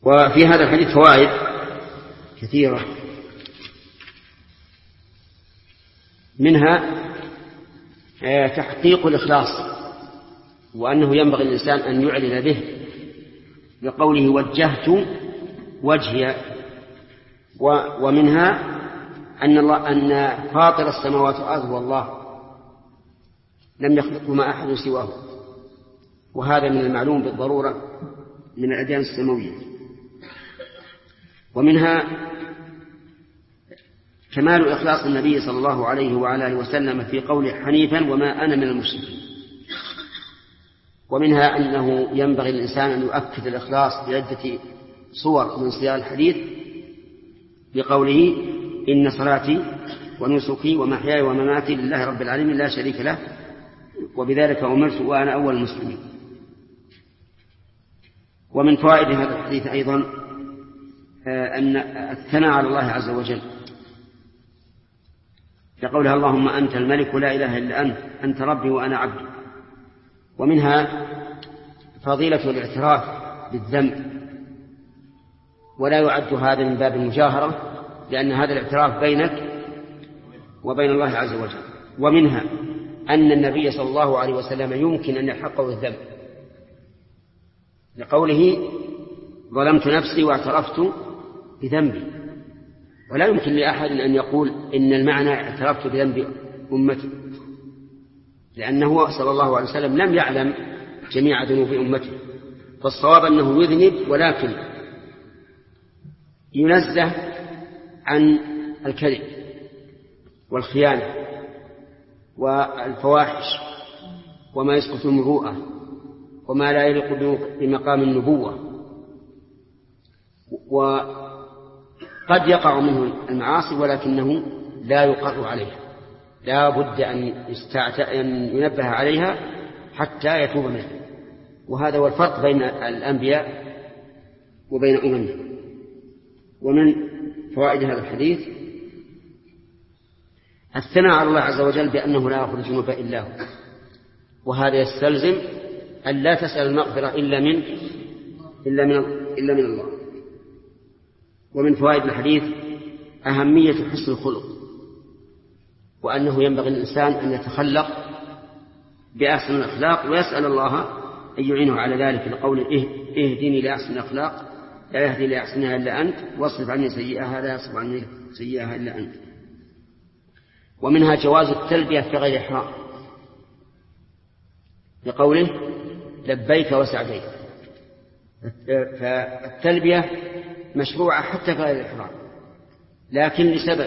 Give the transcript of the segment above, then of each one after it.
وفي هذا الحديث فوائد كثيرة، منها تحقيق الإخلاص، وأنه ينبغي الإنسان أن يعلن به بقوله وجهت وجهي. ومنها أن فاطر السماوات والأرض هو الله، لم يخلقهما أحد سواه، وهذا من المعلوم بالضرورة من الأديان السماوية. ومنها كمال إخلاص النبي صلى الله عليه وعلى آله وسلم في قوله حنيفا وما أنا من المشركين. ومنها أنه ينبغي الإنسان أن يؤكد الإخلاص بعدة صور من صيغ الحديث بقوله إن صلاتي ونسكي ومحياي ومماتي لله رب العالمين لا شريك له وبذلك أمرت وأنا أول المسلمين. ومن فوائد هذا الحديث أيضا أن الثناء على الله عز وجل، كقولها اللهم أنت الملك لا إله إلا أنت ربي وأنا عبدي. ومنها فضيلة الاعتراف بالذنب، ولا يعد هذا من باب المجاهرة، لأن هذا الاعتراف بينك وبين الله عز وجل. ومنها أن النبي صلى الله عليه وسلم يمكن أن يحقه الذنب، لقوله ظلمت نفسي واعترفت بذنبي، ولا يمكن لأحد أن يقول إن المعنى اعترفت بذنب أمتي، لأنه صلى الله عليه وسلم لم يعلم جميع ذنوب أمته، فالصواب أنه يذنب ولكن ينزه عن الكذب والخيانة والفواحش وما يسقط المروءة وما لا يليق بمقام النبوة. وقد يقع منه المعاصي ولكنه لا يقر عليها، لا بد أن ينبه عليها حتى يتوب منها. وهذا هو الفرق بين الأنبياء وبين أممهم. ومن فوائد هذا الحديث الثناء على الله عز وجل بأنه لا يغفر الذنوب إلا هو، وهذا يستلزم أن لا تسأل المغفرة إلا من الله. ومن فوائد الحديث أهمية حسن الخلق، وأنه ينبغي الإنسان أن يتخلق بأحسن الأخلاق ويسأل الله أن يعينه على ذلك، لقول اهدني لأحسن الأخلاق لا يهدي لأحسنها إلا أنت واصرف عني سيئها لا يصرف عني سيئها إلا أنت. ومنها جواز التلبية في غير إحرام، لقوله لبيك وسعديك، فالتلبية مشروعة حتى في غير الإحرام لكن لسبب،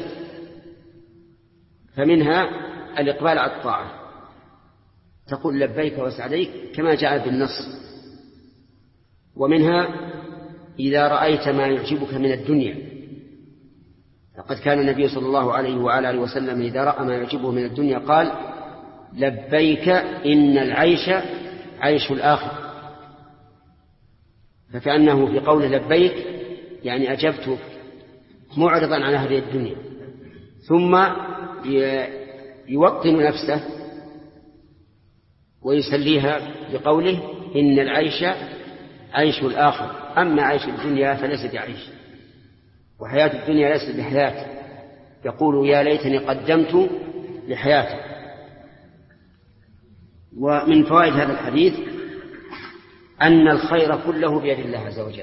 فمنها الإقبال على الطاعة، تقول لبيك وسعديك كما جاء بالنص. ومنها إذا رأيت ما يعجبك من الدنيا، لقد كان النبي صلى الله عليه وعلى آله وسلم إذا رأى ما يعجبه من الدنيا قال لبيك إن العيش عيش الآخر، فكأنه في قوله لبيك يعني أجبت معرضا عن هذه الدنيا، ثم يوطن نفسه ويسليها بقوله إن العيش عيش الآخر، أما عيش الدنيا فليس بعيش، وحياة الدنيا ليست بحياة. يقول يا ليتني قدمت لحياتي. ومن فوائد هذا الحديث أن الخير كله بيد الله عز وجل،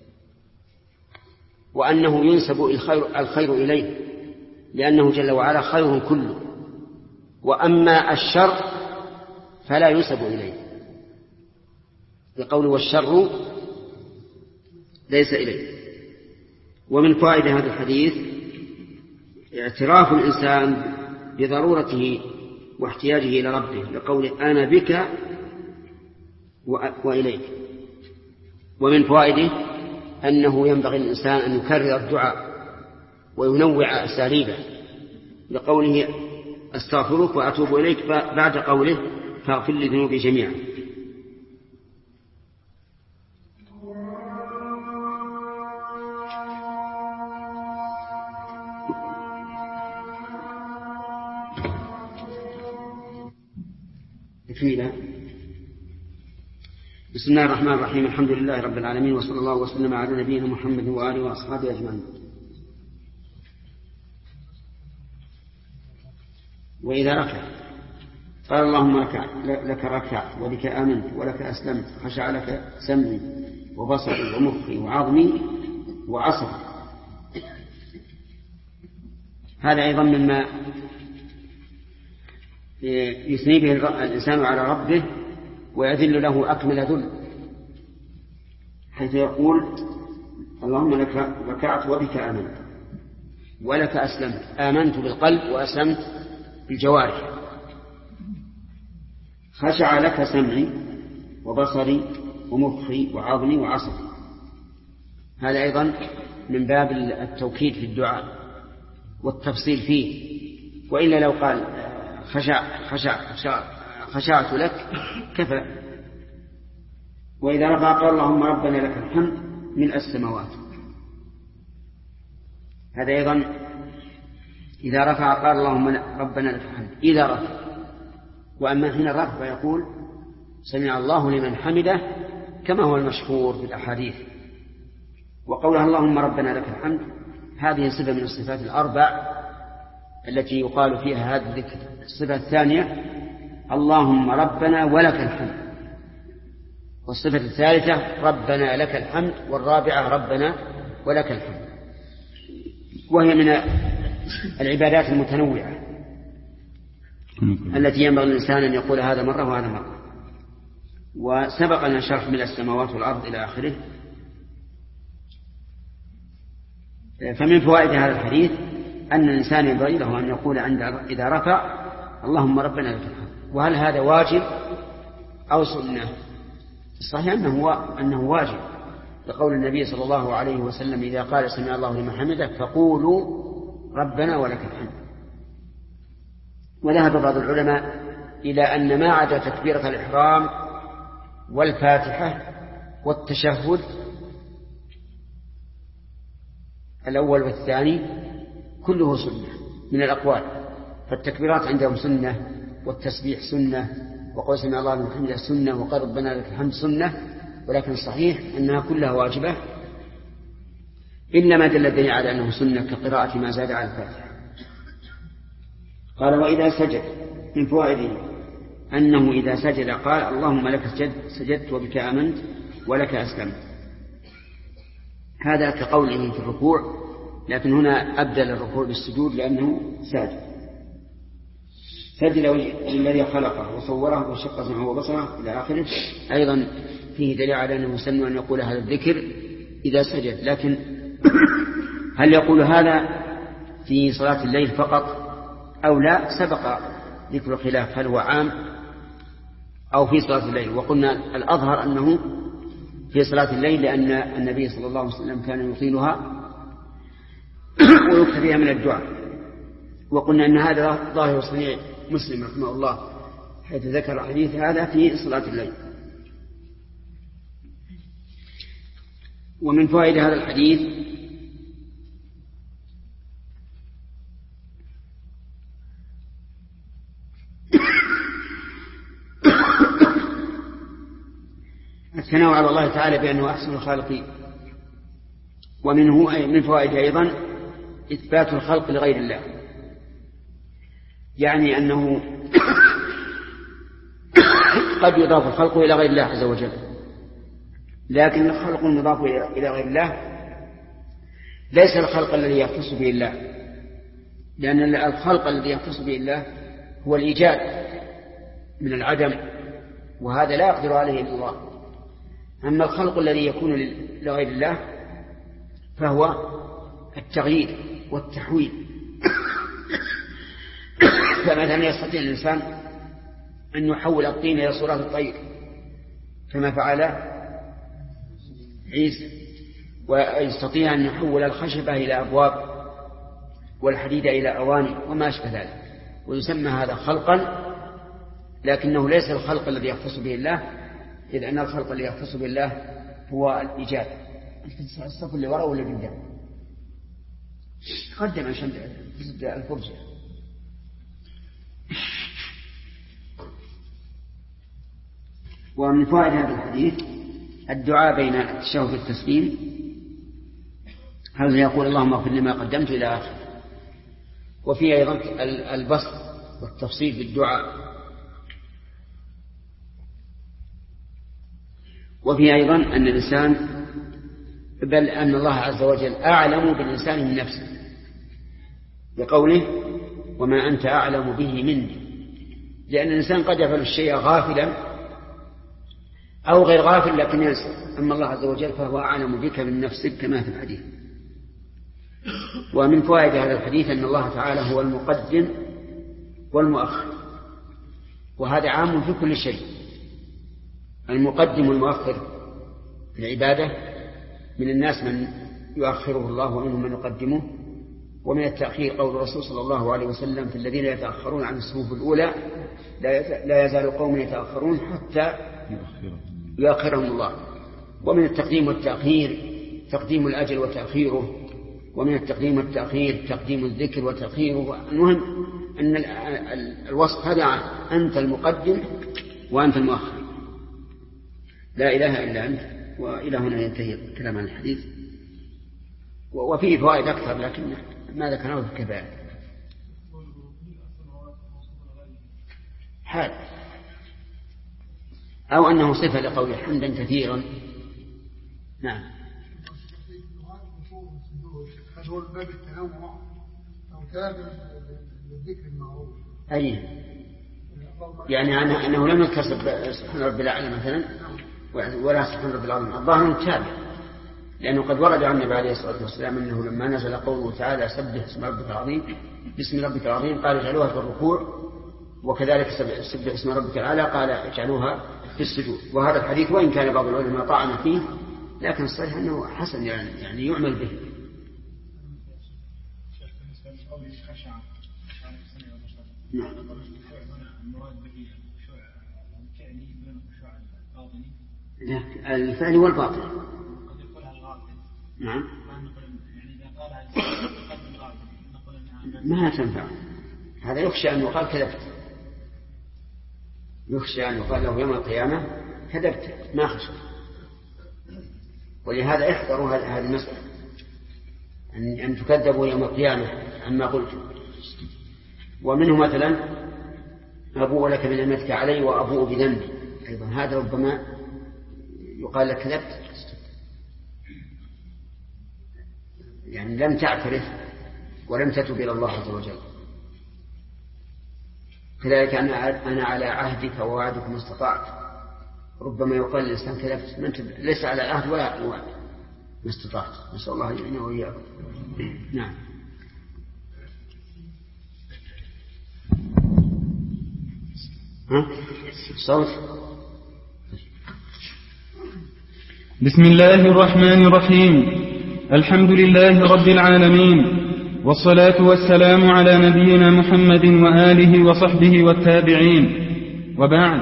وأنه ينسب الخير إليه، لأنه جل وعلا خير كله، وأما الشر فلا ينسب إليه، بقوله والشر ليس إليه. ومن فوائد هذا الحديث اعتراف الإنسان بضرورته واحتياجه إلى ربه، لقوله أنا بك وإليك. ومن فوائده أنه ينبغي الإنسان أن يكرر الدعاء وينوع أساليبه، لقوله أستغفرك وأتوب إليك بعد قوله فاغفر لي ذنوبي جميعا. بسم الله الرحمن الرحيم. الحمد لله رب العالمين، وصلى الله وسلم على نبينا محمد وآله وأصحابه أجمعين. وإذا ركع قال اللهم لك ركعت وبك آمنت ولك أسلمت، خشع لك سمعي وبصري ومخي وعظمي وعصبي. هذا أيضا مما يثني به الإنسان على ربه ويذل له أكمل ذل، حيث يقول اللهم لك ركعت وبك آمنت ولك أسلمت. آمنت بالقلب وأسلمت بالجوارح. خشع لك سمعي وبصري ومخي وعظمي وعصبي. هذا أيضا من باب التوكيد في الدعاء والتفصيل فيه، وإلا لو قال خشعت لك كفى. وإذا رفع قال اللهم ربنا لك الحمد ملء السماوات. هذا أيضا إذا رفع قال اللهم ربنا لك الحمد إذا رفع. وأما حين الرفع فيقول سمع الله لمن حمده كما هو المشهور في الأحاديث. وقولها اللهم ربنا لك الحمد هذه صفة من الصفات الأربع التي يقال فيها هذا الذكر. الصفة الثانية اللهم ربنا ولك الحمد، والصفة الثالثة ربنا لك الحمد، والرابعة ربنا ولك الحمد. وهي من العبادات المتنوعة التي ينبغي الإنسان أن يقول هذا مرة وهذا مرة. وسبق أن شرح من السماوات والأرض إلى آخره. فمن فوائد هذا الحديث أن الإنسان ينبغي له أن يقول إذا رفع اللهم ربنا لك الحمد. وهل هذا واجب أو سنة؟ الصحيح أنه واجب، لقول النبي صلى الله عليه وسلم إذا قال سمع الله لمن حمده فقولوا ربنا ولك الحمد. وذهب بعض العلماء إلى أن ما عدا تكبيرة الإحرام والفاتحة والتشهد الأول والثاني كله سنة من الأقوال. فالتكبيرات عندهم سنة، والتسبيح سنة، وقول سمع الله لمن حمده سنة، وقال ربنا لك الحمد سنة. ولكن الصحيح أنها كلها واجبة إلا ما دل الدليل على أنه سنة كقراءة ما زاد على الفاتحة. قال وإذا سجد من فوائده أنه إذا سجد قال اللهم لك سجدت وبك آمنت ولك أسلمت. هذا كقوله في الركوع، لكن هنا أبدل الركوع بالسجود لأنه ساجد. سجد للذي خلقه وصوره وشق سمعه وبصره إلى آخره. أيضا فيه دليل على أنه يسن أن يقول هذا الذكر إذا سجد. لكن هل يقول هذا في صلاة الليل فقط أو لا؟ سبق ذكر خلاف هل هو عام أو في صلاة الليل. وقلنا الأظهر أنه في صلاة الليل، لأن النبي صلى الله عليه وسلم كان يطيلها ويكثر فيها من الدعاء. وقلنا أن هذا ظاهر صنيع مسلم رحمه الله حيث ذكر حديث هذا في صلاة الليل. ومن فوائد هذا الحديث الثناء على الله تعالى بأنه أحسن الخالقين. ومنه من فوائد أيضا إثبات الخلق لغير الله، يعني أنه قد يضاف الخلق إلى غير الله عز وجل، لكن الخلق المضاف إلى غير الله ليس الخلق الذي يختص به الله، لأن الخلق الذي يختص به الله هو الإيجاد من العدم، وهذا لا يقدر عليه إلا الله. أما الخلق الذي يكون لغير الله فهو التغيير والتحويل. فمثلا يستطيع الإنسان أن يحول الطين إلى صورة الطير كما فعل عيسى، ويستطيع أن يحول الخشبة إلى أبواب والحديد إلى أواني وما أشبه ذلك، ويسمى هذا خلقا، لكنه ليس الخلق الذي يختص به الله، إذ أن الخلق الذي يختص بالله هو الإيجاد. الصف اللي وراء ولا قدام؟ قدم عشان تسد الفرجة. ومن فوائد هذا الحديث الدعاء بين التشهد والتسليم هذا يقول اللهم اغفر لي ما قدمت إلى آخره. وفيه أيضا البسط والتفصيل بالدعاء. وفيه أيضا أن الإنسان بل أن الله عز وجل أعلم بالإنسان من نفسه بقوله وما أنت أعلم به مني، لأن الإنسان قد يفعل الشيء غافلا أو غير غافل لكن ينسى، أما الله عز وجل فهو أعلم بك من نفسك كما في الحديث. ومن فوائد هذا الحديث أن الله تعالى هو المقدم والمؤخر، وهذا عام في كل شيء. المقدم والمؤخر في العبادة من الناس من يؤخره الله ومنهم من يقدمه. ومن التأخير قول الرسول صلى الله عليه وسلم في الذين يتأخرون عن الصفوف الأولى لا يزال قوم يتأخرون حتى يؤخرهم الله. ومن التقديم والتأخير تقديم الأجل وتأخيره، ومن التقديم والتأخير تقديم الذكر وتأخيره. المهم أن الوصف هذا أنت المقدم وأنت المؤخر، لا إله إلا أنت. وإلى هنا ينتهي الكلام عن الحديث، وفيه فوائد أكثر لكن ما ذكرناه في الكفاية. حال أو أنه صفة لقول حمدا كثيرا. نعم. هو باب التنوع أو تابع للذكر المعروف. أي يعني أنه لم يكسب سبحان رب الأعلى مثلا ولا سبحان رب العظيم، الظاهر متابع، لأنه قد ورد عن النبي عليه الصلاة والسلام أنه لما نزل قوله تعالى سبح اسم ربك العظيم باسم ربك العظيم قال اجعلوها في الركوع، وكذلك سبح اسم ربك الأعلى قال اجعلوها في السجود. وهذا الحديث وإن كان بعض العلماء طعن فيه لكن الصحيح أنه حسن يعني يعمل به. نعم. الفعل والباطل. نعم. ما تنفع، هذا يخشى أن يقال كذبت، يخشى أن يقال له يوم القيامة كذبت ما خشى. ولهذا احذروا هذه المسألة أن تكذبوا يوم القيامة عما قلت. ومنه مثلا أبوء لك بنعمتك علي وأبوء بذنبي، أيضا هذا ربما يقال لك كذبت، يعني لم تعترف ولم تتب إلى الله عز وجل. كذلك أنا على عهدك ووعدك ما استطعت، ربما يقال للإنسان كذبت ليس على عهد ولا وعد ما استطعت. نسأل الله يعيننا وإياكم. نعم. صوت. بسم الله الرحمن الرحيم. الحمد لله رب العالمين، والصلاة والسلام على نبينا محمد وآله وصحبه والتابعين، وبعد.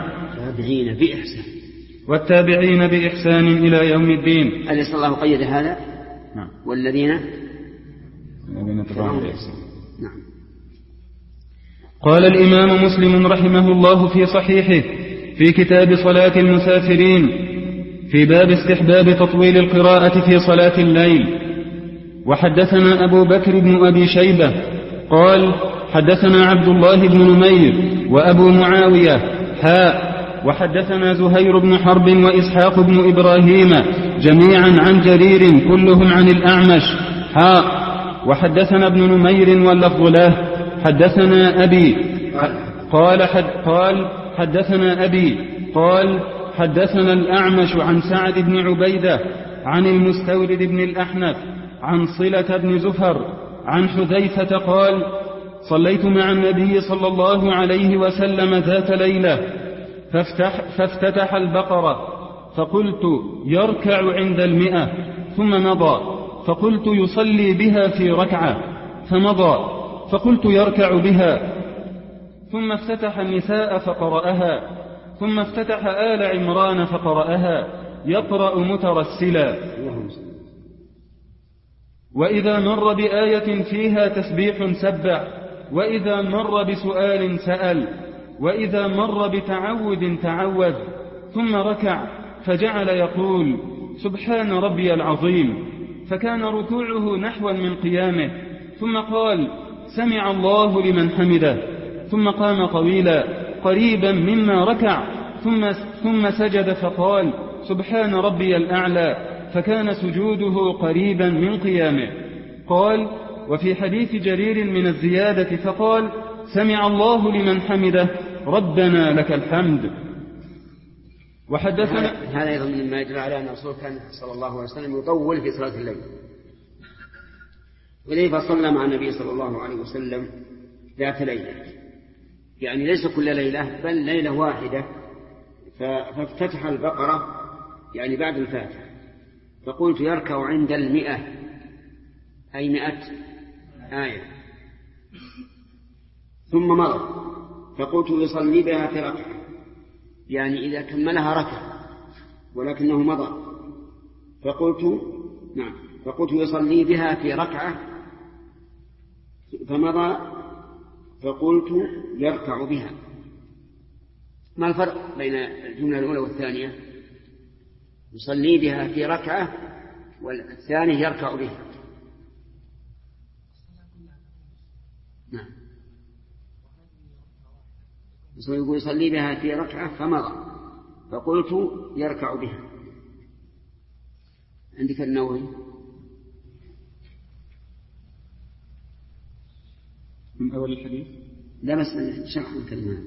والتابعين بإحسان إلى يوم الدين. أليس الله قيد هذا؟ نعم. والذين تبعهم بإحسان. نعم. قال الإمام مسلم رحمه الله في صحيحه في كتاب صلاة المسافرين في باب استحباب تطويل القراءة في صلاة الليل. وحدثنا أبو بكر بن أبي شيبة قال حدثنا عبد الله بن نمير وأبو معاوية وحدثنا زهير بن حرب وإسحاق بن إبراهيم جميعا عن جرير كلهم عن الأعمش وحدثنا ابن نمير واللفظ له حدثنا أبي قال حدثنا أبي قال حدثنا الأعمش عن سعد بن عبيدة عن المستورد بن الأحنف عن صلة بن زفر عن حذيفة قال صليت مع النبي صلى الله عليه وسلم ذات ليلة فافتتح البقرة فقلت يركع عند 100 ثم مضى فقلت يصلي بها في ركعة فمضى فقلت يركع بها ثم افتتح النساء فقرأها ثم افتتح آل عمران فقرأها يقرأ مترسلا وإذا مر بآية فيها تسبيح سبح وإذا مر بسؤال سأل وإذا مر بتعوذ تعوذ ثم ركع فجعل يقول سبحان ربي العظيم، فكان ركوعه نحوا من قيامه، ثم قال سمع الله لمن حمده، ثم قام طويلا قريبا مما ركع، ثم سجد فقال سبحان ربي الأعلى، فكان سجوده قريبا من قيامه. قال وفي حديث جرير من الزيادة فقال سمع الله لمن حمده ربنا لك الحمد. وحدثنا هذا أيضا مما يدل على أن الرسول كان صلى الله عليه وسلم يطول في صلاة الليل، وليه فصلى مع النبي صلى الله عليه وسلم ذات ليلة، يعني ليس كل ليلة بل ليلة واحدة، فافتتح البقرة يعني بعد الفاتحة، فقلت يركع عند 100 أي 100 آية، ثم مضى فقلت يصلي بها في ركعة، يعني إذا كملها ركع ولكنه مضى، فقلت يصلي بها في ركعة فمضى، فقلت يركع بها. ما الفرق بين الجملة الأولى والثانية؟ يصلي بها في ركعة والثاني يركع بها. نعم، يقول يصلي بها في ركعة فمضى، فقلت يركع بها. عندك النووي من أول الحديث؟ لا بس شرح الكلمة.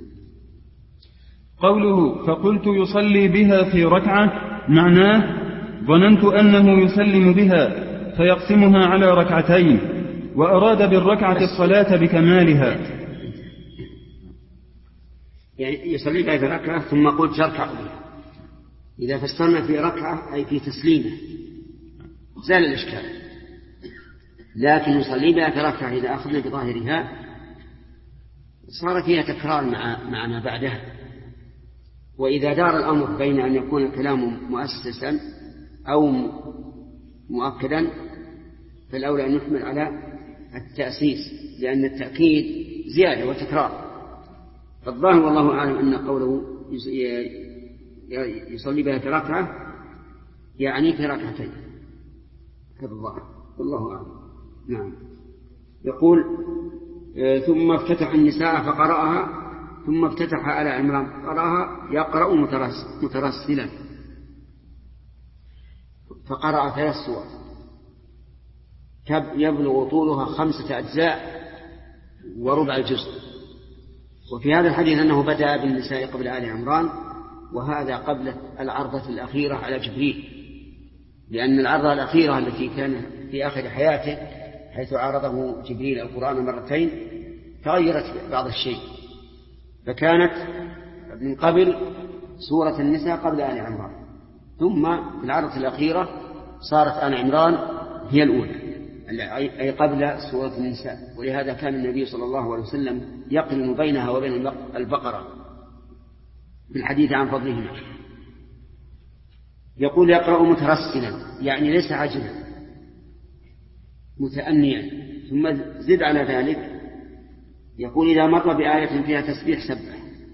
قوله فقلت يصلي بها في ركعة معناه ظننت أنه يسلم بها فيقسمها على ركعتين، وأراد بالركعة الصلاة بكمالها، يعني يصلي بها في ركعة ثم قلت يركع بها. إذا فسرنا في ركعة أي في تسليمه زال الإشكال، لكن يصلي بها في ركعة إذا أخذنا بظاهرها صار فيها تكرار مع ما بعدها. وإذا دار الأمر بين أن يكون الكلام مؤسسا أو مؤكدا فالأولى أن نحمل على التأسيس، لأن التأكيد زيادة وتكرار. فالظاهر والله أعلم أن قوله يصلي بها في ركعة يعني في ركعتين، هذا الظاهر والله أعلم. نعم. يقول ثم افتتح النساء فقرأها، ثم افتتح آل عمران قرأها يقرأ مترسلا، فقرأ 3 سور يبلغ طولها 5 أجزاء وربع الجزء. وفي هذا الحديث أنه بدأ بالنساء قبل آل عمران، وهذا قبل العرضة الأخيرة على جبريل، لأن العرضة الأخيرة التي كان في آخر حياته حيث عارضه جبريل القرآن مرتين تغيرت بعض الشيء، فكانت من قبل سورة النساء قبل آل عمران، ثم في العرضة الأخيرة صارت آل عمران هي الأولى أي قبل سورة النساء. ولهذا كان النبي صلى الله عليه وسلم يقرن بينها وبين البقرة بالحديث عن فضلهما. يقول يقرأ مترسلا يعني ليس عاجلا متأنيا، ثم زد على ذلك يقول إذا مر بآية فيها تسبيح سبح،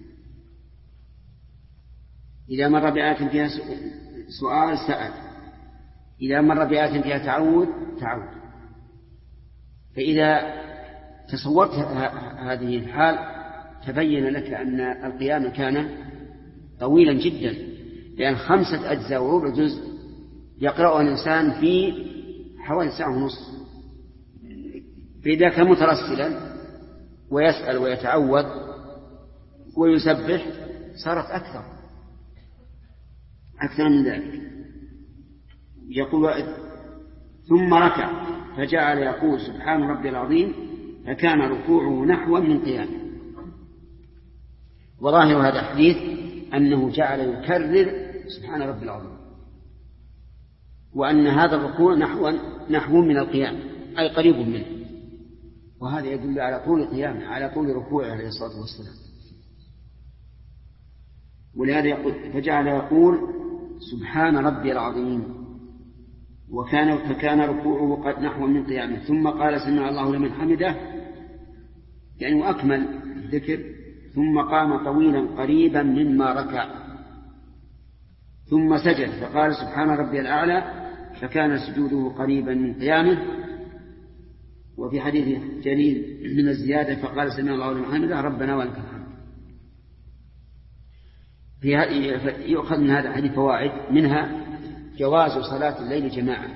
إذا مر بآية فيها سؤال سأل، إذا مر بآية فيها تعود تعود. فإذا تصورت هذه الحال تبين لك أن القيام كان طويلا جدا، لأن 5 أجزاء وربع جزء يقرأها الإنسان في حوالي 1.5 ساعة. فإذا كان مترسلا ويسأل ويتعوذ ويسبح صارت أكثر من ذلك. يقول ثم ركع فجعل يقول سبحان ربي العظيم، فكان ركوعه نحوا من قيامه. وظاهر هذا الحديث أنه جعل يكرر سبحان ربي العظيم، وأن هذا الركوع نحو من القيام أي قريب منه، وهذا يدل على طول قيامه على طول ركوعه عليه الصلاة والسلام. ولهذا يقول فجعل يقول سبحان ربي العظيم، فكان ركوعه قد نحو من قيامه، ثم قال سمع الله لمن حمده يعني وأكمل الذكر، ثم قام طويلا قريبا مما ركع. ثم سجد فقال سبحان ربي الأعلى فكان سجوده قريبا من قيامه. وفي حديث جليل من الزيادة فقال سمع الله لمن حمده ربنا ولك الحمد. يؤخذ من هذا الحديث فوائد، منها جواز صلاة الليل جماعة،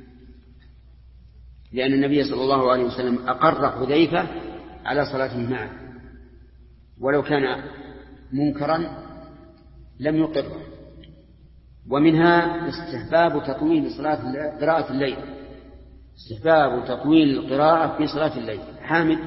لأن النبي صلى الله عليه وسلم أقر حذيفة على صلاته معه، ولو كان منكرا لم يقره. ومنها استحباب تطويل قراءة الليل، استحباب تطويل القراءة في صلاة الليل. حامد.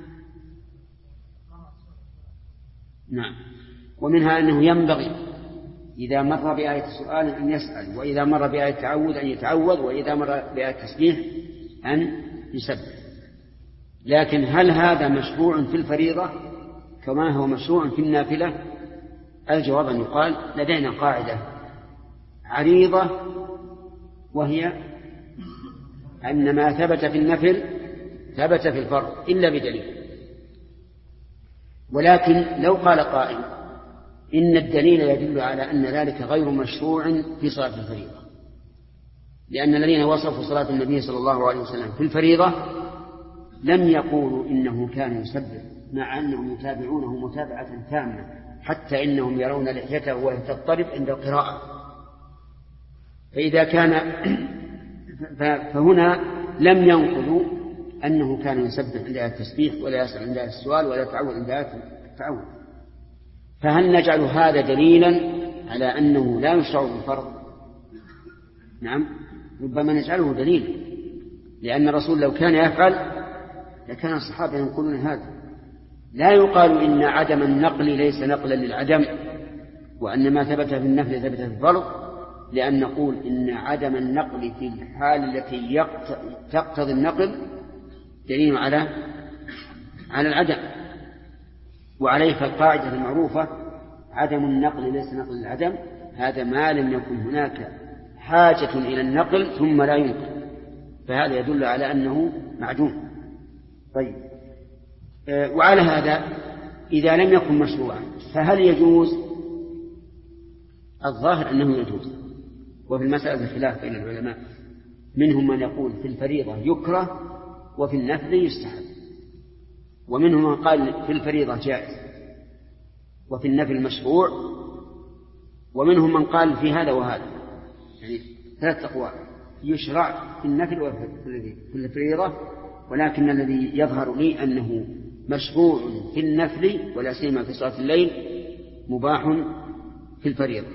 نعم. ومنها أنه ينبغي إذا مر بآية سؤال أن يسأل، وإذا مر بآية تعوذ أن يتعوذ، وإذا مر بآية تسبيح أن يسبح. لكن هل هذا مشروع في الفريضة كما هو مشروع في النافلة؟ الجواب أن يقال لدينا قاعدة عريضة، وهي أن ما ثبت في النفل ثبت في الفرض إلا بدليل. ولكن لو قال قائل إن الدليل يدل على أن ذلك غير مشروع في صلاة الفريضة، لأن الذين وصفوا صلاة النبي صلى الله عليه وسلم في الفريضة لم يقولوا إنه كان يسبح، مع أنهم يتابعونه متابعة تامة، حتى إنهم يرون لحيته وهي تضطرب عند القراءة. فإذا كان فهنا لم ينقلوا أنه كان يسبح عند التسبيح، ولا يسأل عند السؤال، ولا يتعوذ عند التعوذ. فهل نجعل هذا دليلا على أنه لا يشرع بالفرض؟ نعم، ربما نجعله دليلا، لأن الرسول لو كان يفعل لكان الصحابة ينقلون هذا. لا يقال إن عدم النقل ليس نقلا للعدم، وأن ما ثبت في النفل ثبت في الفرض، لأن نقول إن عدم النقل في الحال التي تقتضي النقل دليل على العدم. وعليه فالقاعدة المعروفة عدم النقل ليس نقل للعدم، هذا ما لم يكن هناك حاجة إلى النقل ثم لا ينقل، فهذا يدل على أنه معدوم. طيب، وعلى هذا إذا لم يكن مشروعا فهل يجوز؟ الظاهر أنه يجوز، وفي المسألة خلاف بين العلماء، منهم من يقول في الفريضة يكره وفي النفل يستحب، ومنهم من قال في الفريضة جائز وفي النفل مشروع، ومنهم من قال في هذا وهذا، يعني 3 أقوال، يشرع في النفل وفي الفريضة، ولكن الذي يظهر لي أنه مشروع في النفل ولا سيما في صلاة الليل، مباح في الفريضة.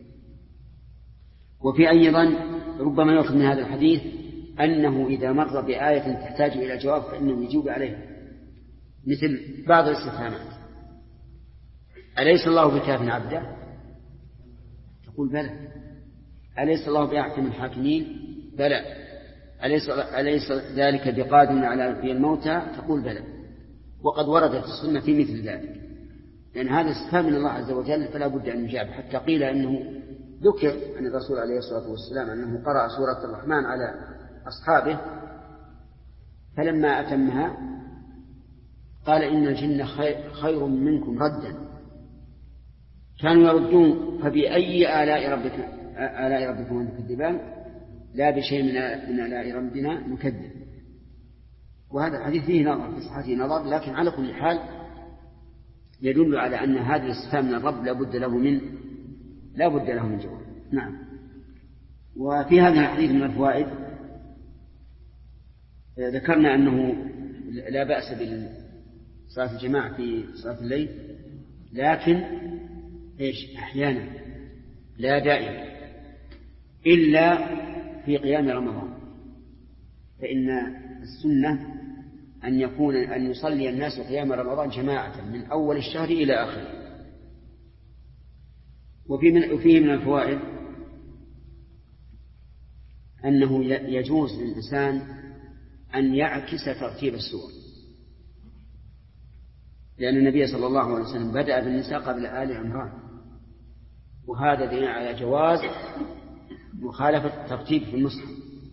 وفي أيضا ربما يؤخذ من هذا الحديث أنه إذا مر بآية تحتاج إلى جواب فإنه يجيب عليها، مثل بعض الاستفهامات: أليس الله بكاف عبده؟ تقول بلى. أليس الله بأحكم الحاكمين؟ بلى. أليس ذلك بقادر على إحياء الموتى؟ تقول بلى. وقد وردت السنة في مثل ذلك، لأن هذا استفهام من الله عز وجل فلا بد أن يجاب. حتى قيل أنه ذكر عن الرسول عليه الصلاة والسلام أنه قرأ سورة الرحمن على أصحابه، فلما أتمها قال إن الجن خير منكم ردا، كانوا يردون فبأي آلاء ربكم تكذبان؟ لا بشيء من آلاء ربنا نكذب. وهذا الحديث فيه نظر، في صحته نظر، لكن على كل حال يدل على أن هذا الاستفهام من الرب لا بد له من جواب. نعم. وفي هذا الحديث من الفوائد ذكرنا أنه لا بأس بصلاة الجماعة في صلاة الليل، لكن أحيانا لا دائما، إلا في قيام رمضان، فإن السنة أن يصلي الناس قيام رمضان جماعة من أول الشهر إلى آخره. وفيه من الفوائد أنه يجوز للإنسان أن يعكس ترتيب السور، لأن النبي صلى الله عليه وسلم بدأ بالنساء قبل آل عمران، وهذا دليل على جواز مخالفة الترتيب في المصحف.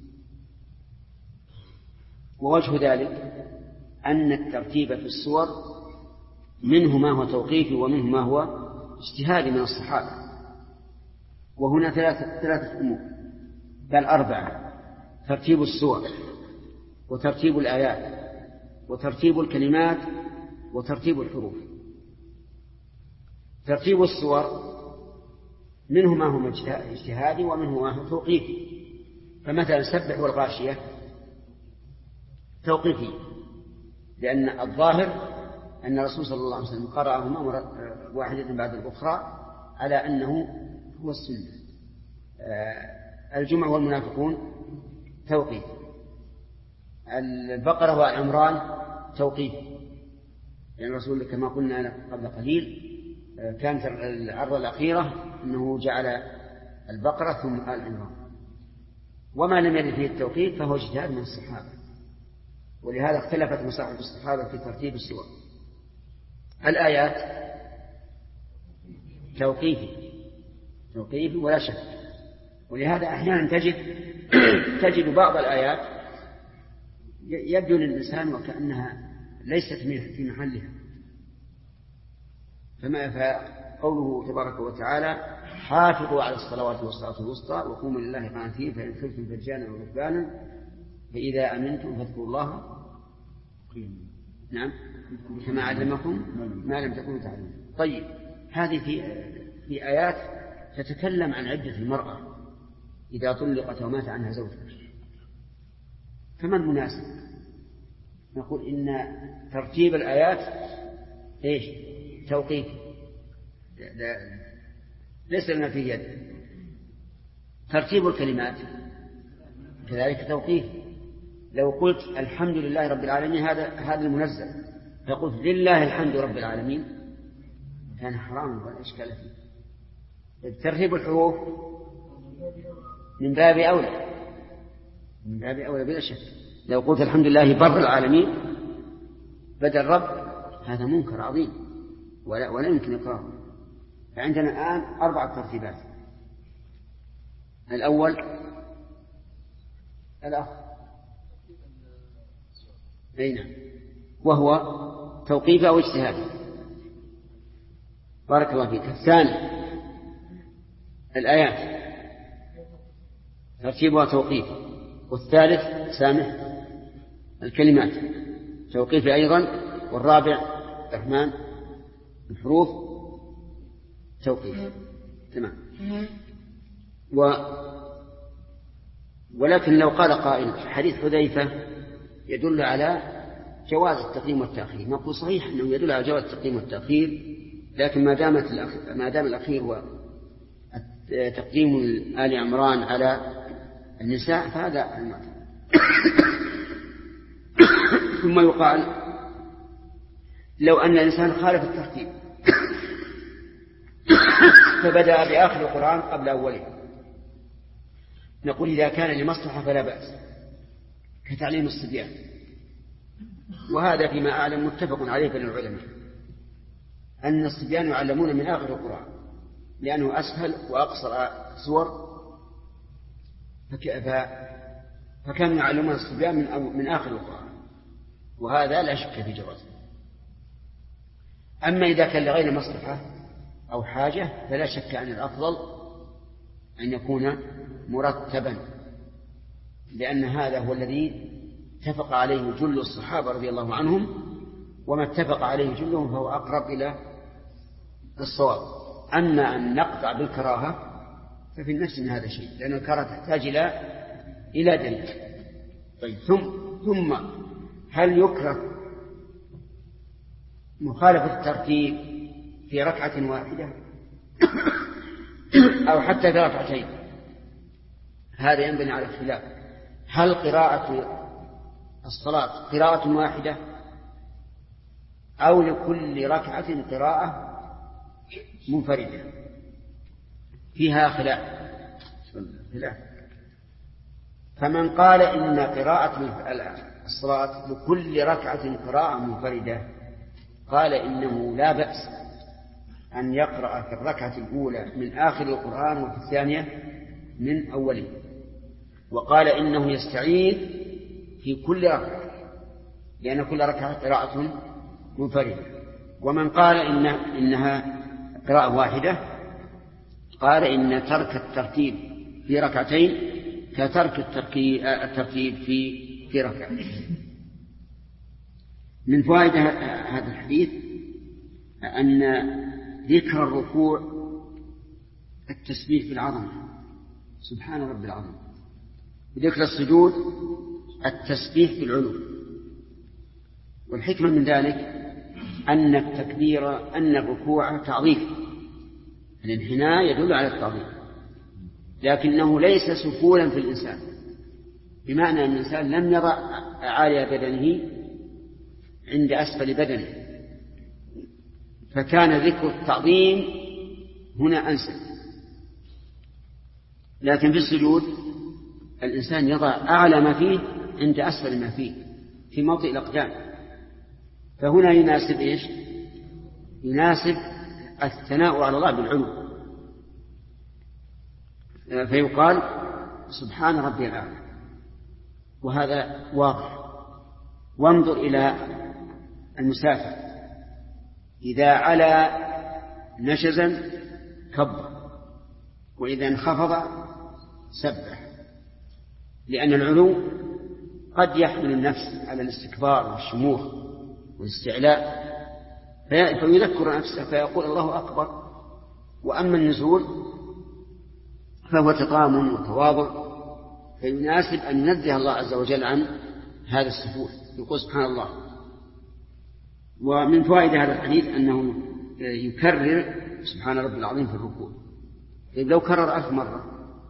ووجه ذلك أن الترتيب في السور منه ما هو توقيفي ومنه ما هو اجتهادي من الصحابة، وهنا ثلاثة أمور بل 4: ترتيب السور، وترتيب الآيات، وترتيب الكلمات، وترتيب الحروف. ترتيب السور منه ما هو اجتهادي ومنه ما هو توقيفي. فمثلا سبح والغاشية توقيفي، لأن الظاهر أن الرسول صلى الله عليه وسلم قرأهما واحدة بعد الأخرى على أنه هو السنة. الجمع والمنافقون توقيف، البقرة والعمران توقيف، يعني الرسول كما قلنا قبل قليل كانت العرض الأخيرة أنه جعل البقرة ثم آل عمران، وما لم يرد فيه التوقيف فهو اجتهاد من الصحابة، ولهذا اختلفت مصاحف الصحابة في ترتيب السور. الآيات توقيفي ولا شك، ولهذا أحيانا تجد بعض الآيات يبدو للإنسان وكأنها ليست في محلها. فقوله تبارك وتعالى: حافظوا على الصلوات والصلاة الوسطى وقوموا لله قانتين فإن خفتم فرجالا وركبانا فإذا أمنتم فاذكروا الله كما علمكم ما لم تكونوا تعلمون. طيب، هذه في آيات تتكلم عن عدة المرأة إذا طلقت ومات عنها زوجها، فما المناسب؟ نقول إن ترتيب الآيات توقيف، ليس لنا فيه يد. ترتيب الكلمات كذلك توقيف. لو قلت الحمد لله رب العالمين هذا المنزل، فقلت لله الحمد رب العالمين، كان حرام ولا إشكال فيه. ترتيب الحروف من باب أولى بلا شك. لو قلت الحمد لله بر العالمين بدل رب، هذا منكر عظيم ولا يمكن إقراره. فعندنا الآن 4 ترتيبات. الأول وهو توقيف أو اجتهاد. بارك الله فيك. الثاني الآيات ترتيبها توقيف. والثالث الكلمات توقيف أيضا. والرابع الرحمن الحروف توقيف. تمام. ولكن لو قال قائل حديث حذيفة يدل على جواز التقديم والتأخير، نقول صحيح أنه يدل على جواز التقديم والتأخير، لكن ما دام الأخير هو تقديم آل عمران على النساء فهذا المعتبر. ثم يقال لو أن الإنسان خالف الترتيب فبدأ بآخر القرآن قبل أوله، نقول إذا كان لمصلحة فلا بأس، كتعليم الصبيان، وهذا فيما أعلم متفق عليه بين العلماء أن الصبيان يعلمون من آخر القرآن لأنه أسهل وأقصر سور، فكانوا يعلمون الصبيان من آخر القرآن، وهذا لا شك في جوازه. أما إذا كان لغير مصلحة أو حاجة فلا شك أن الأفضل أن يكون مرتبا، لأن هذا هو الذي اتفق عليه جل الصحابة رضي الله عنهم، وما اتفق عليه جلهم فهو أقرب إلى الصواب. أما أن نقطع بالكراهة ففي النفس من هذا شيء، لأن الكراهة تحتاج إلى دليل. طيب، ثم هل يكره مخالفة الترتيب في ركعة واحدة أو حتى في ركعتين؟ هذا ينبني على اختلاف. هل قراءة الصلاة قراءة واحدة أو لكل ركعة قراءة منفردة؟ فيها خلاف. فمن قال إن قراءة الصلاة لكل ركعة قراءة منفردة قال إنه لا بأس أن يقرأ في الركعة الأولى من آخر القرآن وفي الثانية من أوله، وقال إنه يستعيذ في كل ركعة لأن كل ركعة قراءة منفردة. ومن قال إنها قراءة واحدة قال إن ترك الترتيب في ركعتين كترك الترتيب في ركعة. من فوائد هذا الحديث أن ذكر الركوع التسبيح بالعظمة سبحان رب العظيم، وذكر السجود التسبيح بالعلو. والحكمة من ذلك أن الركوع تعظيم، الانحناء يدل على التعظيم، لكنه ليس سفولا في الإنسان، بمعنى أن الإنسان لم يضع أعالي بدنه عند أسفل بدنه، فكان ذكر التعظيم هنا أنسب. لكن في السجود الإنسان يضع أعلى ما فيه عند أسفل ما فيه في موطئ الأقدام، فهنا يناسب إيش؟ يناسب الثناء على الله بالعلو، فيقال سبحان ربي الأعلى، وهذا واضح. وانظر إلى المسافر إذا علا نشزا كبر، وإذا انخفض سبح، لأن العلو قد يحمل النفس على الاستكبار والشموخ والاستعلاء فيذكر نفسه فيقول الله أكبر. وأما النزول فهو تطامن وتواضع، فيناسب أن ننزه الله عز وجل عن هذا السفول، يقول سبحان الله. ومن فوائد هذا الحديث أنه يكرر سبحان ربي العظيم في الركوع، لو كرر 1000 مرة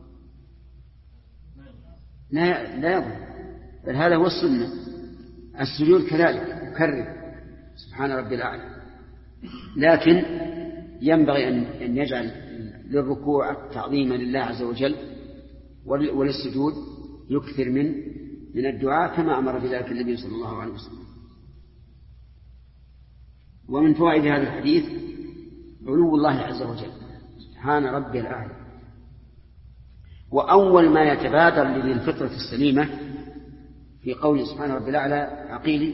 لا يضر، بل هذا هو السنة. السجود كذلك يكرر سبحان ربي الأعلى، لكن ينبغي أن يجعل للركوع تعظيما لله عز وجل، وللسجود يكثر من الدعاء كما أمر بذلك النبي صلى الله عليه وسلم. ومن فوائد هذا الحديث علو الله عز وجل سبحان ربي الأعلى. وأول ما يتبادر للفطرة السليمة في قول سبحان ربي الأعلى عقيلي،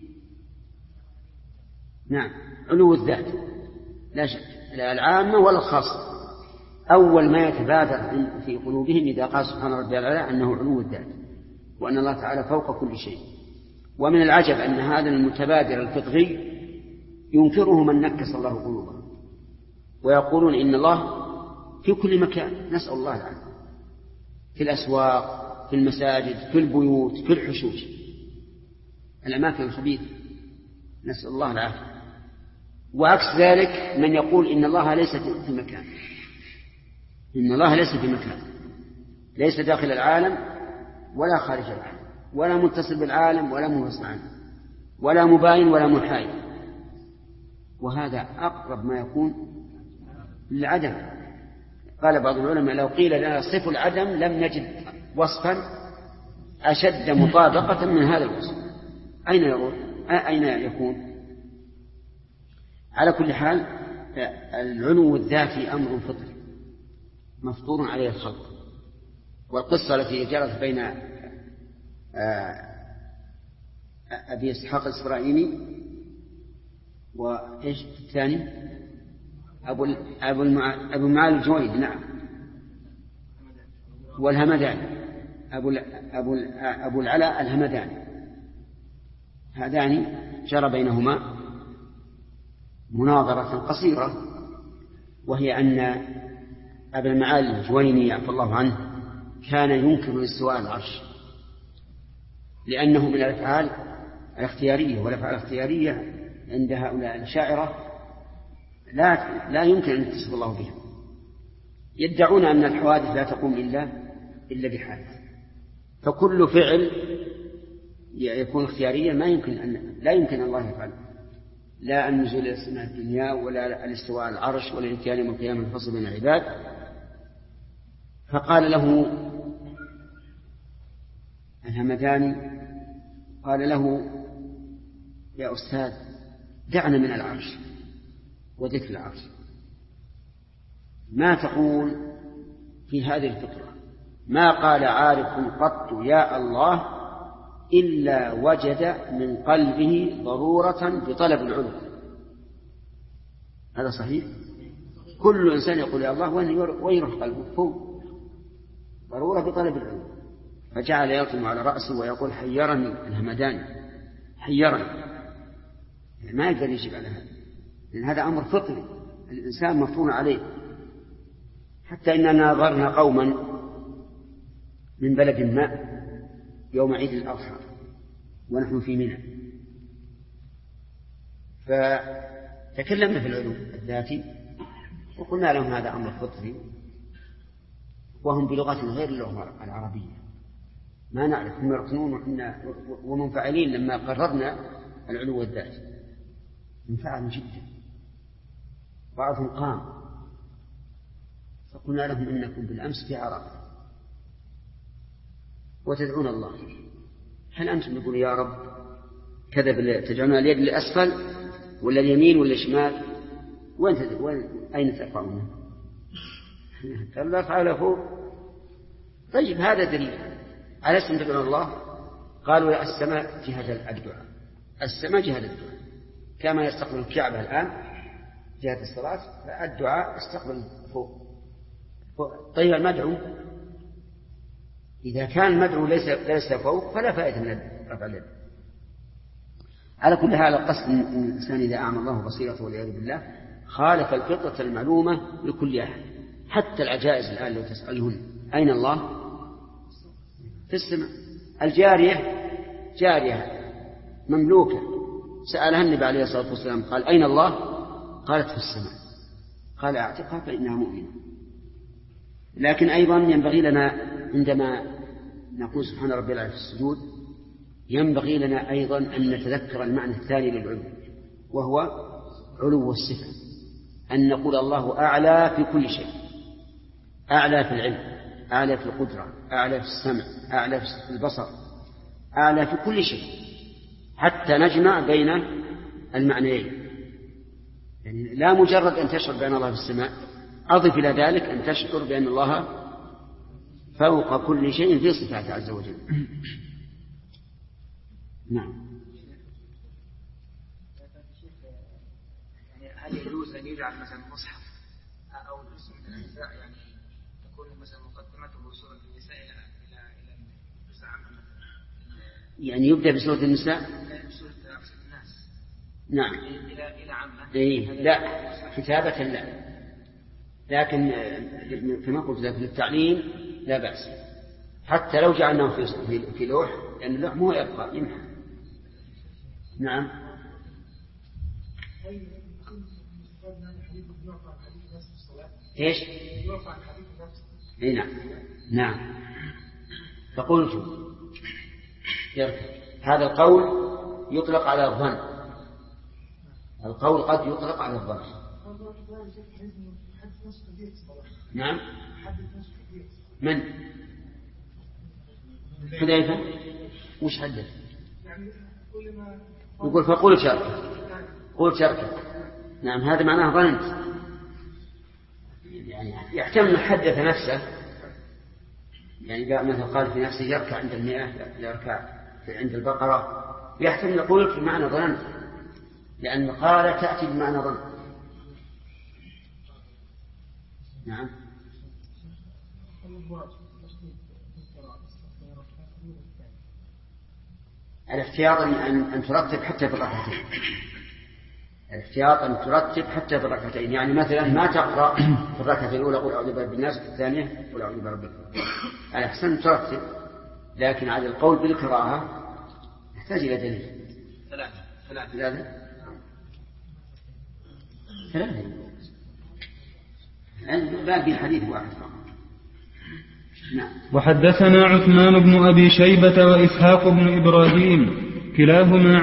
نعم، علو الذات لا شك، لا العامة ولا الخاصة. أول ما يتبادر في قلوبهم إذا قال سبحان ربي الأعلى أنه علو الذات، وأن الله تعالى فوق كل شيء. ومن العجب أن هذا المتبادر الفطري ينكره من نكس الله قلوبهم، ويقولون إن الله في كل مكان، نسأل الله العافية، في الأسواق، في المساجد، في البيوت، في الحشوش، الأماكن الخبيثة، نسأل الله العافية. وعكس ذلك من يقول إن الله ليس في مكان، إن الله ليس في مكان، ليس داخل العالم ولا خارج العالم، ولا متصل بالعالم ولا منفصل عنه، ولا مباين ولا محايد، وهذا أقرب ما يكون للعدم. قال بعض العلماء لو قيل لنا صف العدم لم نجد وصفا أشد مطابقة من هذا الوصف، أين يكون؟ على كل حال العلو الذاتي أمر فطري مفطور عليه الخلق. والقصة التي جرت بين أبي إسحاق الإسرائيلي وإيش الثاني أبو معالي الجويني، نعم، والهمداني أبو العلاء الهمداني، هذان جرى بينهما مناظرة قصيرة، وهي أن أبا المعالي الجويني عفى الله عنه كان ينكر استواء العرش، لأنه من الأفعال الاختيارية، والأفعال الاختيارية عند هؤلاء الشاعرة لا يمكن أن يتصف الله بها. يدعون أن الحوادث لا تقوم إلا بحادث، فكل فعل يكون اختياريا لا يمكن الله يفعله، لا النزول إلى السماء الدنيا، ولا الاستواء على العرش، ولا الاتيان يوم القيامة الفصل بين العباد. فقال له الهمداني، قال له يا أستاذ دعنا من العرش وذكر العرش، ما تقول في هذه الفكرة؟ ما قال عارف قط يا الله إلا وجد من قلبه ضرورة بطلب العلو. هذا صحيح؟ كل إنسان يقول يا الله ويروح قلبه فوق ضرورة بطلب العلم. فجعل يلطم على رأسه ويقول حيرني الهمدان، حيرني، يعني ما يقدر يجيب على هذا، لأن هذا أمر فطري الإنسان مفطون عليه. حتى إننا نظرنا قوما من بلد ما يوم عيد الأضحى ونحن في منى، فتكلمنا في العلوم الذاتي وقلنا لهم هذا أمر فطري، وهم بلغة غير اللغة العربية ما نعرف، هم يركنون ومنفعلين. لما قررنا العلو الذاتي انفعلوا جدا، بعضهم قام، فقلنا لهم إنكم بالأمس في عرفة وتدعون الله، هل أنتم تقول يا رب كذا تجعلون اليد لأسفل ولا اليمين ولا الشمال؟ أين ترفعونه؟ قال لا فعل فوق. طيب هذا دليل على اسم تدعون الله. قالوا يا السماء جهة الدعاء، السماء جهة الدعاء كما يستقبل الكعبة الآن جهة الصلاة، فالدعاء استقبل فوق. طيب المدعو إذا كان المدعو ليس فوق فلا فائدة من رفع اليد. على كل حال القصد أن الإنسان إذا أعمى الله بصيرته والعياذ بالله خالف الفطرة المعلومة لكل أحد. حتى العجائز الآن لو تسألهن أين الله؟ في السماء. جارية مملوكة سألها النبي عليه الصلاة والسلام قال أين الله؟ قالت في السماء. قال أعتقها فإنها مؤمنة. لكن أيضا ينبغي لنا عندما نقول سبحان ربي العلي في السجود ينبغي لنا أيضا أن نتذكر المعنى الثاني للعلو، وهو علو الصفة، أن نقول الله أعلى في كل شيء، أعلى في العلم، أعلى في القدرة، أعلى في السمع، أعلى في البصر، أعلى في كل شيء، حتى نجمع بين المعنيين. يعني لا مجرد أن تشعر بأن الله في السماء، أضف إلى ذلك أن تشعر بأن الله فوق كل شيء في صفاته عز وجل. نعم. يعني هل يجوز أن يجعل مثلا مصحف أو جزء من الأجزاء يعني تكون مثلا مقدمته سورة النساء إلى جزء عام يعني يبدأ بسورة النساء؟ سورة الناس. نعم. إلى عامة. إيه لا كتابة لا، لكن كما قلت لك للتعليم لا بأس، حتى لو جعلناه في لوح، لأن اللوح مو يبقى يمحى. نعم. ايش؟ اي نعم. فقلت هذا القول يطلق على الظن، القول قد يطلق على الظن. نعم. من حذيفة وش حدث؟ يقول فقول شركة، قول شركة. نعم هذا معناه ظننت، يعني يحتمل حدث نفسه، يعني مثلا قال في نفسه يركع عند 100 يركع عند البقرة، يحتمل يقول في معنى ظننت، لأن قال تأتي بمعنى ظن. نعم. الاحتياط أن ترتب حتى في الركعتين، الاحتياط أن ترتب حتى في الركعتين، يعني مثلا ما تقرأ في الركعة الأولى قل أعوذ برب الناس، في الثانية قل أعوذ برب الفلق. الأحسن ترتب، لكن على القول بالكراهة يحتاج إلى دليل. ثلاثة باقي الحديث واحد فقط. نعم. وحدثنا عثمان بن أبي شيبة وإسحاق بن إبراهيم كلاهما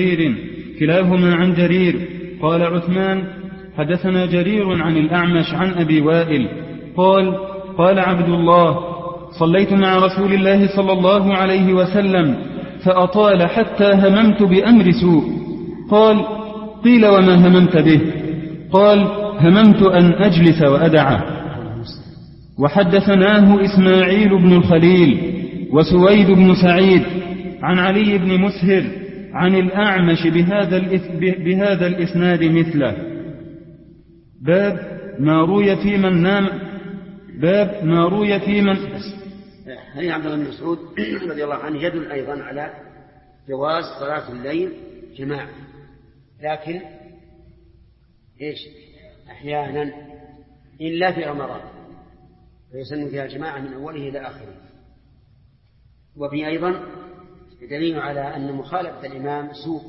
عن جرير قال عثمان حدثنا جرير عن الأعمش عن أبي وائل قال عبد الله صليت مع رسول الله صلى الله عليه وسلم فأطال حتى هممت بأمر سوء. قيل وما هممت به؟ قال هممت أن أجلس وأدعه. وحدثناه إسماعيل بن الخليل وسويد بن سعيد عن علي بن مسهر عن الأعمش بهذا الإسناد مثله. باب ما روي في من نام. باب ما روي في من. هذه عبد الله بن مسعود رضي الله عنه يدل أيضا على جواز صلاة الليل جماعة، لكن إيش أحيانا إلا في رمضان فيسن فيها الجماعة من أوله إلى آخره. وفي أيضا دليل على أن مخالفة الإمام سوء،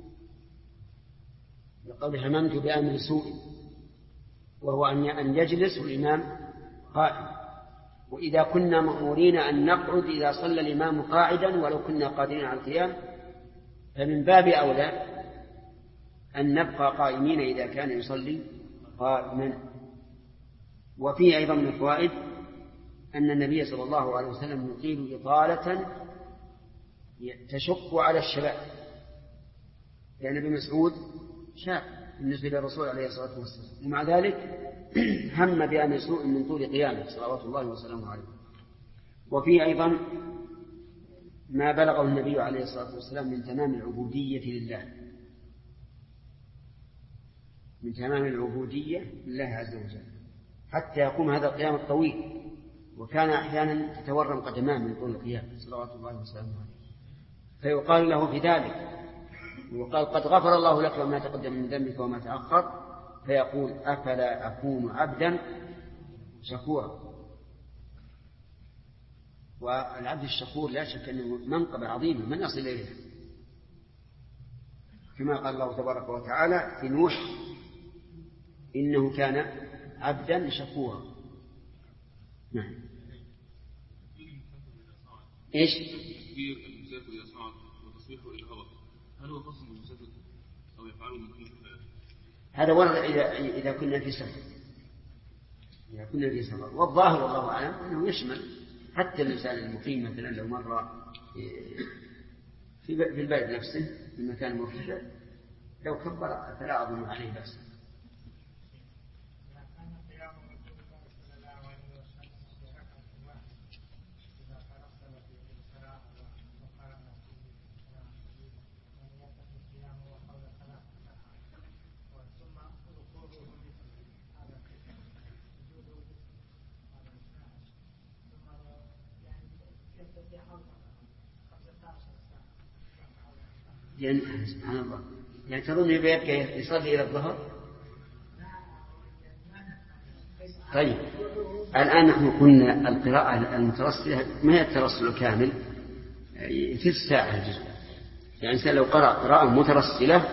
لقد هممت بأمر سوء، وهو أن يجلس الإمام قائم. وإذا كنا مأمورين أن نقعد إذا صلى الإمام قاعدا ولو كنا قادرين على القيام، فمن باب أولى أن نبقى قائمين إذا كان يصلي قائما. وفيه أيضا من الفوائد أن النبي صلى الله عليه وسلم يطيل إطالة تشق على الشباب، لأن ابن مسعود شاب بالنسبة للرسول عليه الصلاة والسلام، ومع ذلك هم بأمر سوء من طول قيامه صلوات الله وسلامه عليه. وفيه أيضا ما بلغه النبي عليه الصلاة والسلام من تمام العبودية لله، من تمام العبودية لله عز وجل، حتى يقوم هذا القيام الطويل، وكان أحيانا تتورم قدماه من طول القيام صلوات الله وسلامه عليه، فيقال له في ذلك، وقال قد غفر الله لك وما تقدم من ذنبك وما تأخر، فيقول أفلا أكون عبدا شكورا. والعبد الشكور لا شك أنه منقبة عظيمة من يصل إليها، كما قال الله تبارك وتعالى في نوح إنه كان عبدا شكورا. نعم. إيش؟ تكبير المسافر إذا صعد وتصبيحه إلى هبط، هل هو خاص بالمسافر أو يفعله من كل خلال؟ هذا ورد إذا كنا في سفر، إذا كنا في سفر. والظاهر والله أعلم أنه يشمل حتى الإنسان المقيم، مثلا لو مر في البلد نفسه في المكان مرتفع لو كبر فلا أظن عليه بأس. سبحان الله، يعني تظن يبقى يصلي إلى الظهر؟ طيب الآن نحن قلنا القراءة المترسلة ما هي الترسل الكامل، ثلث ساعة الجزء. يعني إنسان لو قرأ قراءة مترسلة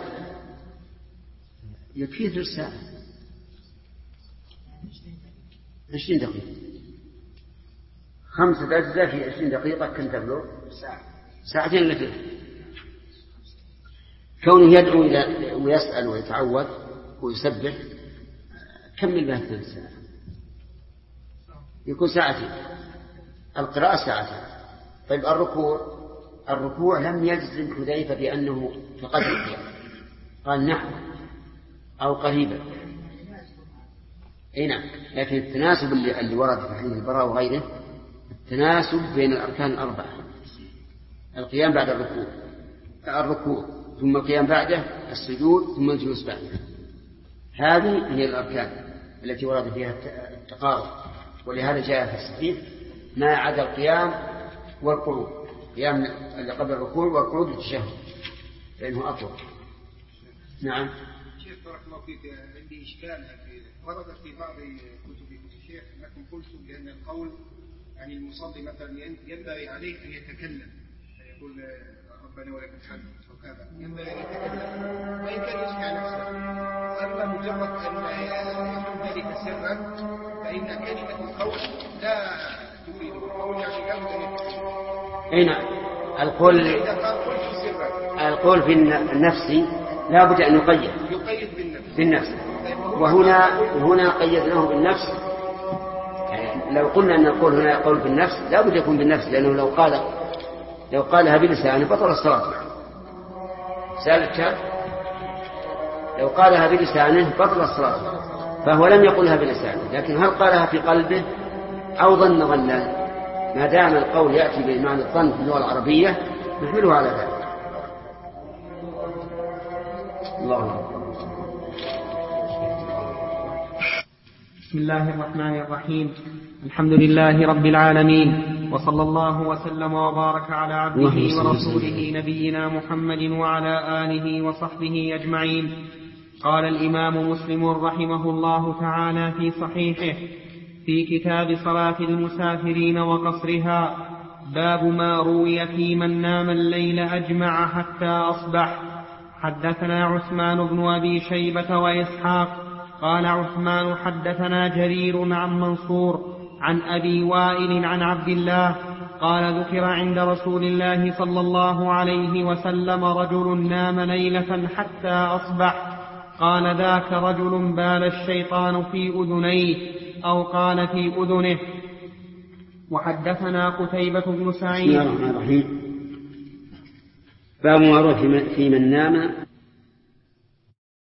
يكفي ثلث ساعة، 20 دقيقة، 5 أجزاء في 20 دقيقة كنت تبلغ ساعتين لثلث. كونه يدعو ويسأل ويتعوذ ويسبح كمل به ثلث ساعة، يكون ساعتين، القراءة ساعتين. طيب الركوع لم يجزم حذيفة بأنه فقد القيام، قال نحو أو قريبا، أي نعم. لكن التناسب اللي ورد في حديث البراء وغيره التناسب بين الأركان الأربعة، القيام بعد الركوع ثم القيام بعده، السجود ثم الجلوس بعده، هذه هي الأركان التي ورد فيها التقارب. ولهذا جاء في الصحيح ما عدا القيام والقعود، قيام قبل الركوع والقعود للتشهد لأنه أطول. نعم. شيخ بارك الله فيك، عندي إشكال ورد في بعض كتب الشيخ أنكم قلتم بأن القول يعني المصلي مثلا ينبغي عليه أن يتكلم، يقول ربنا ولك الحمد وكذا، ينبغي أن يتكلم وإن كان يسمع نفسه، أما مجرد أن يكون ذلك سرا فإن كلمة القول لا تفيد القول، يعني لا بد أن يتكلم. أي نعم. القول في النفس لا بد أن يقيد بالنفس، وهنا قيدناه بالنفس. يعني لو قلنا أن القول هنا قول بالنفس لا بد يكون بالنفس، لأنه لو قالها بلسانه بطل الصلاة. سألت لو قالها بلسانه بطل الصلاة، فهو لم يقلها بلسانه، لكن هل قالها في قلبه أو ظن ظنا؟ ما دام القول يأتي بمعنى الظن في اللغة العربية نحمله على ذلك. الله بسم الله الرحمن الرحيم. الحمد لله رب العالمين، وصلى الله وسلم وبارك على عبده ورسوله نبينا محمد وعلى آله وصحبه أجمعين. قال الإمام مسلم رحمه الله تعالى في صحيحه في كتاب صلاة المسافرين وقصرها: باب ما روي في من نام الليل أجمع حتى أصبح. حدثنا عثمان بن أبي شيبة وإسحاق قال عثمان حدثنا جرير عن منصور عن أبي وائل عن عبد الله قال: ذكر عند رسول الله صلى الله عليه وسلم رجل نام ليلة حتى أصبح، قال: ذاك رجل بال الشيطان في أذنيه، أو قال في أذنه. وحدثنا قتيبة بن سعيد. بسم الله الرحمن الرحيم. باب ما روي في من نام